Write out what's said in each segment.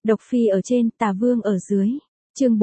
Độc phi ở trên, tà vương ở dưới. Chương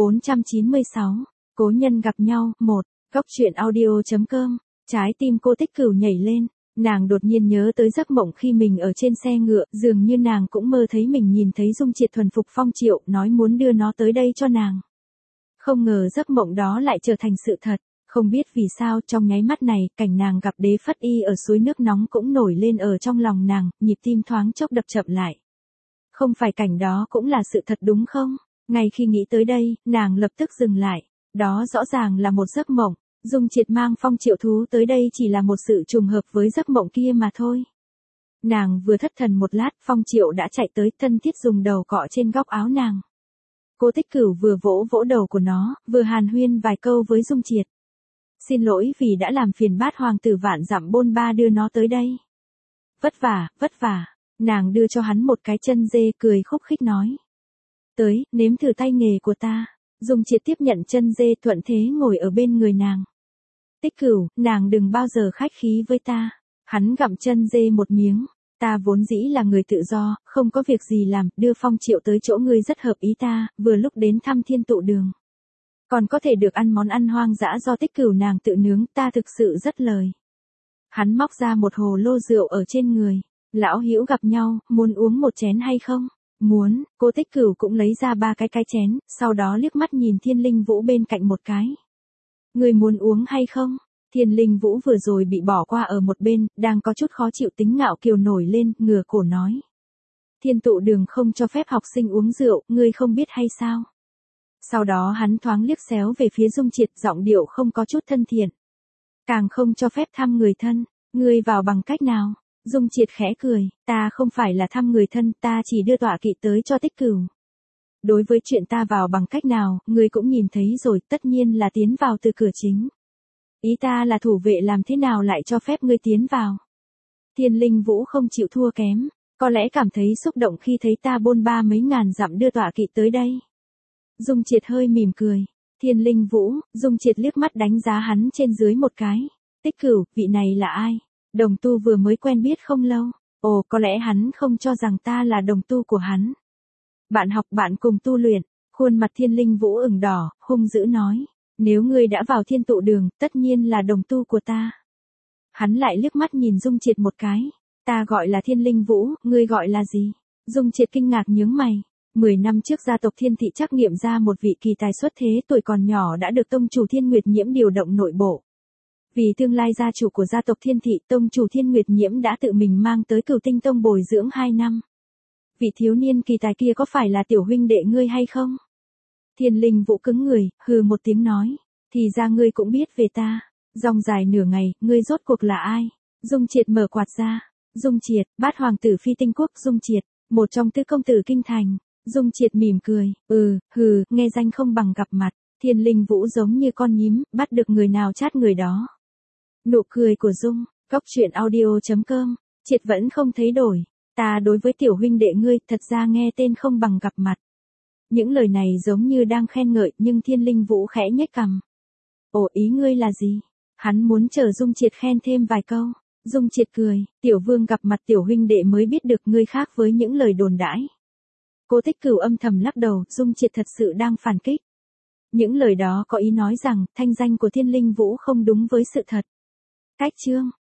496. Cố nhân gặp nhau, 1. Góc truyện audio.com. Trái tim cô Tích Cửu nhảy lên, nàng đột nhiên nhớ tới giấc mộng khi mình ở trên xe ngựa, dường như nàng cũng mơ thấy mình nhìn thấy Dung Triệt thuần phục Phong Triệu, nói muốn đưa nó tới đây cho nàng. Không ngờ giấc mộng đó lại trở thành sự thật, không biết vì sao trong nháy mắt này, cảnh nàng gặp Đế Phất Y ở suối nước nóng cũng nổi lên ở trong lòng nàng, nhịp tim thoáng chốc đập chậm lại. Không phải cảnh đó cũng là sự thật đúng không? Ngay khi nghĩ tới đây, nàng lập tức dừng lại. Đó rõ ràng là một giấc mộng. Dung Triệt mang Phong Triệu thú tới đây chỉ là một sự trùng hợp với giấc mộng kia mà thôi. Nàng vừa thất thần một lát, Phong Triệu đã chạy tới, thân thiết dùng đầu cọ trên góc áo nàng. Cô Tích Cửu vừa vỗ vỗ đầu của nó, vừa hàn huyên vài câu với Dung Triệt. Xin lỗi vì đã làm phiền Bát hoàng tử vạn dặm bôn ba đưa nó tới đây. Vất vả. Nàng đưa cho hắn một cái chân dê, cười khúc khích nói. Tới, nếm thử tay nghề của ta. Dung Triệt tiếp nhận chân dê, thuận thế ngồi ở bên người nàng. Tích Cửu, nàng đừng bao giờ khách khí với ta. Hắn gặm chân dê một miếng. Ta vốn dĩ là người tự do, không có việc gì làm, đưa Phong Triệu tới chỗ ngươi rất hợp ý ta, vừa lúc đến thăm Thiên Tụ Đường. Còn có thể được ăn món ăn hoang dã do Tích Cửu nàng tự nướng, ta thực sự rất lời. Hắn móc ra một hồ lô rượu ở trên người. Lão hữu gặp nhau, muốn uống một chén hay không? Muốn. Cô Tích Cửu cũng lấy ra 3 cái chén, sau đó liếc mắt nhìn Thiên Linh Vũ bên cạnh một cái. Người muốn uống hay không? Thiên Linh Vũ vừa rồi bị bỏ qua ở một bên, đang có chút khó chịu, tính ngạo kiều nổi lên, ngửa cổ nói. Thiên Tụ Đường không cho phép học sinh uống rượu, ngươi không biết hay sao? Sau đó hắn thoáng liếc xéo về phía Dung Triệt, giọng điệu không có chút thân thiện. Càng không cho phép thăm người thân, ngươi vào bằng cách nào? Dung Triệt khẽ cười, ta không phải là thăm người thân, ta chỉ đưa tọa kỵ tới cho Tích Cửu. Đối với chuyện ta vào bằng cách nào, ngươi cũng nhìn thấy rồi, tất nhiên là tiến vào từ cửa chính. Ý ta là thủ vệ làm thế nào lại cho phép ngươi tiến vào? Thiên Linh Vũ không chịu thua kém, có lẽ cảm thấy xúc động khi thấy ta bôn ba mấy ngàn dặm đưa tọa kỵ tới đây. Dung Triệt hơi mỉm cười. Thiên Linh Vũ, Dung Triệt liếc mắt đánh giá hắn trên dưới một cái. Tích Cửu, vị này là ai? Đồng tu vừa mới quen biết không lâu. Ồ, có lẽ hắn không cho rằng ta là đồng tu của hắn. Bạn học, bạn cùng tu luyện. Khuôn mặt Thiên Linh Vũ ửng đỏ, hung dữ nói. Nếu ngươi đã vào Thiên Tụ Đường, tất nhiên là đồng tu của ta. Hắn lại liếc mắt nhìn Dung Triệt một cái. Ta gọi là Thiên Linh Vũ, ngươi gọi là gì? Dung Triệt kinh ngạc nhướng mày. 10 năm trước gia tộc Thiên Thị trắc nghiệm ra một vị kỳ tài xuất thế, tuổi còn nhỏ đã được tông chủ Thiên Nguyệt Nhiễm điều động nội bộ. Vì tương lai gia chủ của gia tộc Thiên Thị, tông chủ Thiên Nguyệt Nhiễm đã tự mình mang tới Cửu Tinh Tông bồi dưỡng 2 năm. Vị thiếu niên kỳ tài kia có phải là tiểu huynh đệ ngươi hay không? Thiên Linh Vũ cứng người, hừ một tiếng nói. Thì ra ngươi cũng biết về ta. Dòng dài nửa ngày, ngươi rốt cuộc là ai? Dung Triệt mở quạt ra. Dung Triệt, Bát hoàng tử Phi Tinh Quốc Dung Triệt, một trong tứ công tử kinh thành. Dung Triệt mỉm cười, nghe danh không bằng gặp mặt. Thiên Linh Vũ giống như con nhím, bắt được người nào chát người đó. Nụ cười của Dung, góc truyện audio.com, Triệt vẫn không thấy đổi. Ta đối với tiểu huynh đệ ngươi, thật ra nghe tên không bằng gặp mặt. Những lời này giống như đang khen ngợi, nhưng Thiên Linh Vũ khẽ nhếch cằm. Ồ, ý ngươi là gì? Hắn muốn chờ Dung Triệt khen thêm vài câu. Dung Triệt cười, tiểu vương gặp mặt tiểu huynh đệ mới biết được ngươi khác với những lời đồn đãi. Cô Tích Cửu âm thầm lắc đầu, Dung Triệt thật sự đang phản kích. Những lời đó có ý nói rằng, thanh danh của Thiên Linh Vũ không đúng với sự thật. Cách chương.